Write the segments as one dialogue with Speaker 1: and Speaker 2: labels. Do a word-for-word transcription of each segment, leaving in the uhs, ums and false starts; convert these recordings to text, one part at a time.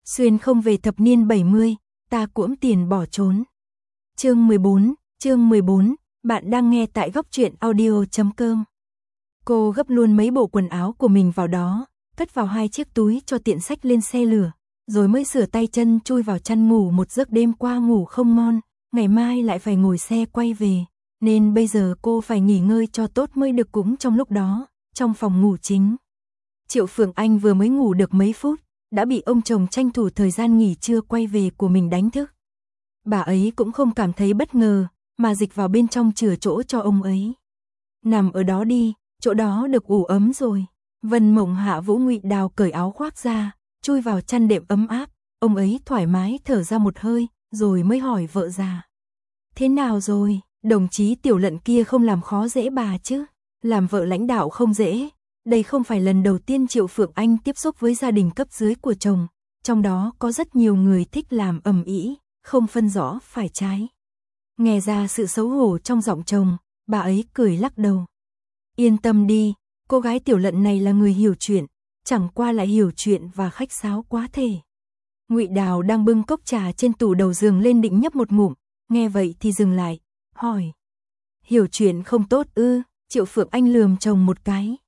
Speaker 1: Xuyên không về thập niên bảy mươi, ta cuỗm tiền bỏ trốn. Chương mười bốn, chương mười bốn, bạn đang nghe tại góc truyện audio chấm com. Cô gấp luôn mấy bộ quần áo của mình vào đó, cất vào hai chiếc túi cho tiện xách lên xe lửa, rồi mới sửa tay chân chui vào chăn ngủ một giấc đêm qua ngủ không ngon, ngày mai lại phải ngồi xe quay về, nên bây giờ cô phải nghỉ ngơi cho tốt mới được. Cũng trong lúc đó, trong phòng ngủ chính, Triệu Phượng Anh vừa mới ngủ được mấy phút, đã bị ông chồng tranh thủ thời gian nghỉ trưa quay về của mình đánh thức. Bà ấy cũng không cảm thấy bất ngờ, mà dịch vào bên trong chừa chỗ cho ông ấy. Nằm ở đó đi, chỗ đó được ủ ấm rồi. Vân Mộng Hạ Vũ Ngụy Đào cởi áo khoác ra, chui vào chăn đệm ấm áp, ông ấy thoải mái thở ra một hơi, rồi mới hỏi vợ già. Thế nào rồi, đồng chí Tiểu Lận kia không làm khó dễ bà chứ? Làm vợ lãnh đạo không dễ. Đây không phải lần đầu tiên Triệu Phượng Anh tiếp xúc với gia đình cấp dưới của chồng, trong đó có rất nhiều người thích làm ầm ĩ, không phân rõ phải trái. Nghe ra sự xấu hổ trong giọng chồng, bà ấy cười lắc đầu. Yên tâm đi, cô gái Tiểu Lận này là người hiểu chuyện, chẳng qua lại hiểu chuyện và khách sáo quá thể. Ngụy Đào đang bưng cốc trà trên tủ đầu giường lên định nhấp một ngụm, nghe vậy thì dừng lại, hỏi. Hiểu chuyện không tốt ư? Triệu Phượng Anh lườm chồng một cái.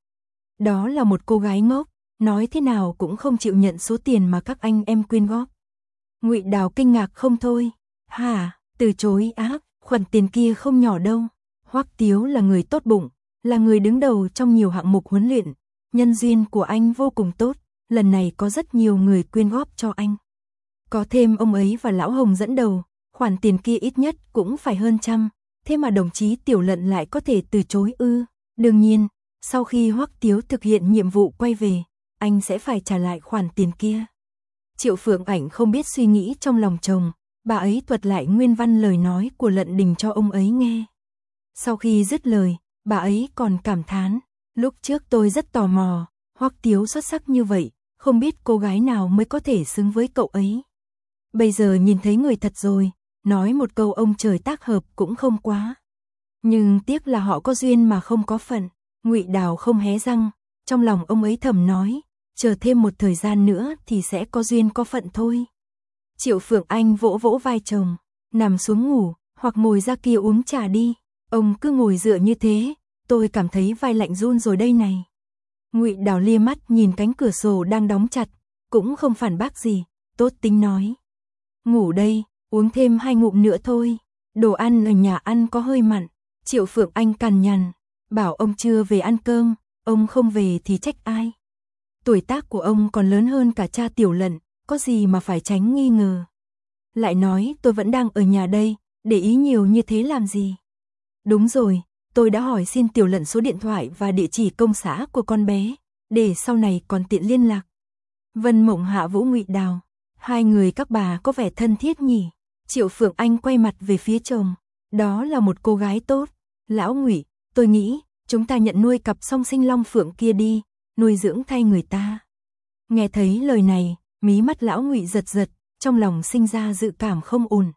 Speaker 1: Đó là một cô gái ngốc, nói thế nào cũng không chịu nhận số tiền mà các anh em quyên góp. Ngụy Đào kinh ngạc không thôi. Hả, từ chối ác, khoản tiền kia không nhỏ đâu. Hoắc Tiếu là người tốt bụng, là người đứng đầu trong nhiều hạng mục huấn luyện. Nhân duyên của anh vô cùng tốt, lần này có rất nhiều người quyên góp cho anh. Có thêm ông ấy và Lão Hồng dẫn đầu, khoản tiền kia ít nhất cũng phải hơn trăm. Thế mà đồng chí Tiểu Lận lại có thể từ chối ư? Đương nhiên, sau khi Hoắc Tiếu thực hiện nhiệm vụ quay về, anh sẽ phải trả lại khoản tiền kia. Triệu Phượng Ảnh không biết suy nghĩ trong lòng chồng, bà ấy thuật lại nguyên văn lời nói của Lận Đình cho ông ấy nghe. Sau khi dứt lời, bà ấy còn cảm thán, lúc trước tôi rất tò mò, Hoắc Tiếu xuất sắc như vậy, không biết cô gái nào mới có thể xứng với cậu ấy. Bây giờ nhìn thấy người thật rồi, nói một câu ông trời tác hợp cũng không quá. Nhưng tiếc là họ có duyên mà không có phận. Ngụy Đào không hé răng, trong lòng ông ấy thầm nói, chờ thêm một thời gian nữa thì sẽ có duyên có phận thôi. Triệu Phượng Anh vỗ vỗ vai chồng, nằm xuống ngủ, hoặc ngồi ra kia uống trà đi, ông cứ ngồi dựa như thế, tôi cảm thấy vai lạnh run rồi đây này. Ngụy Đào lia mắt nhìn cánh cửa sổ đang đóng chặt, cũng không phản bác gì, tốt tính nói. Ngủ đây, uống thêm hai ngụm nữa thôi, đồ ăn ở nhà ăn có hơi mặn. Triệu Phượng Anh cằn nhằn, bảo ông chưa về ăn cơm, ông không về thì trách ai. Tuổi tác của ông còn lớn hơn cả cha Tiểu Lận, có gì mà phải tránh nghi ngờ. Lại nói tôi vẫn đang ở nhà đây, để ý nhiều như thế làm gì. Đúng rồi, tôi đã hỏi xin Tiểu Lận số điện thoại và địa chỉ công xã của con bé, để sau này còn tiện liên lạc. Vân Mộng Hạ Vũ Ngụy Đào, hai người các bà có vẻ thân thiết nhỉ. Triệu Phượng Anh quay mặt về phía chồng, đó là một cô gái tốt. Lão Ngụy, tôi nghĩ, chúng ta nhận nuôi cặp song sinh long phượng kia đi, nuôi dưỡng thay người ta. Nghe thấy lời này, mí mắt Lão Ngụy giật giật, trong lòng sinh ra dự cảm không ổn.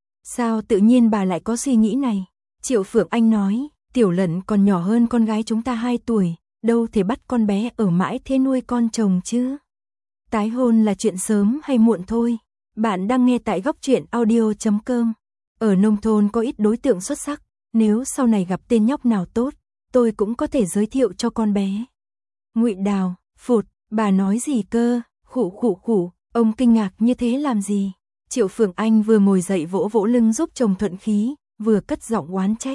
Speaker 1: Sao tự nhiên bà lại có suy nghĩ này? Triệu Phượng Anh nói, Tiểu Lận còn nhỏ hơn con gái chúng ta hai tuổi, đâu thể bắt con bé ở mãi thế nuôi con chồng chứ. Tái hôn là chuyện sớm hay muộn thôi. Bạn đang nghe tại góc truyện audio chấm com. Ở nông thôn có ít đối tượng xuất sắc, nếu sau này gặp tên nhóc nào tốt, tôi cũng có thể giới thiệu cho con bé. Ngụy Đào, phụt, bà nói gì cơ? Khụ khụ khụ, ông kinh ngạc như thế làm gì? Triệu Phượng Anh vừa ngồi dậy vỗ vỗ lưng giúp chồng thuận khí, vừa cất giọng oán trách.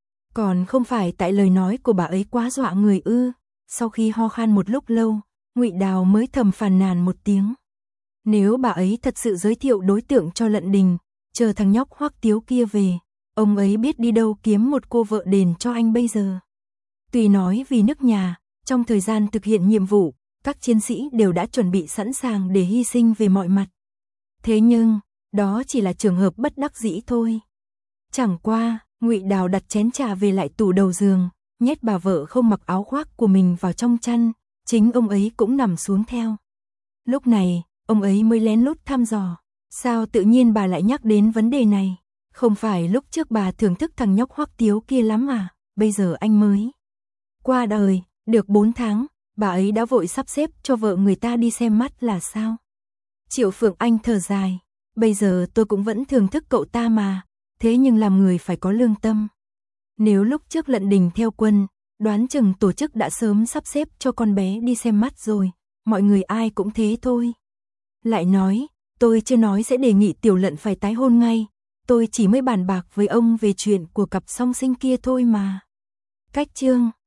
Speaker 1: Còn không phải tại lời nói của bà ấy quá dọa người ư? Sau khi ho khan một lúc lâu, Ngụy Đào mới thầm phàn nàn một tiếng. Nếu bà ấy thật sự giới thiệu đối tượng cho Lận Đình, chờ thằng nhóc Hoắc Tiếu kia về, ông ấy biết đi đâu kiếm một cô vợ đền cho anh bây giờ. Tuy nói vì nước nhà, trong thời gian thực hiện nhiệm vụ, các chiến sĩ đều đã chuẩn bị sẵn sàng để hy sinh về mọi mặt. Thế nhưng, đó chỉ là trường hợp bất đắc dĩ thôi. Chẳng qua, Ngụy Đào đặt chén trà về lại tủ đầu giường, nhét bà vợ không mặc áo khoác của mình vào trong chăn, chính ông ấy cũng nằm xuống theo. Lúc này, ông ấy mới lén lút thăm dò, sao tự nhiên bà lại nhắc đến vấn đề này? Không phải lúc trước bà thưởng thức thằng nhóc Hoắc Tiếu kia lắm à, bây giờ anh mới qua đời, được bốn tháng, bà ấy đã vội sắp xếp cho vợ người ta đi xem mắt là sao? Triệu Phượng Anh thở dài, bây giờ tôi cũng vẫn thưởng thức cậu ta mà, thế nhưng làm người phải có lương tâm. Nếu lúc trước Lận Đình theo quân, đoán chừng tổ chức đã sớm sắp xếp cho con bé đi xem mắt rồi, mọi người ai cũng thế thôi. Lại nói, tôi chưa nói sẽ đề nghị Tiểu Lận phải tái hôn ngay, tôi chỉ mới bàn bạc với ông về chuyện của cặp song sinh kia thôi mà. Cách chương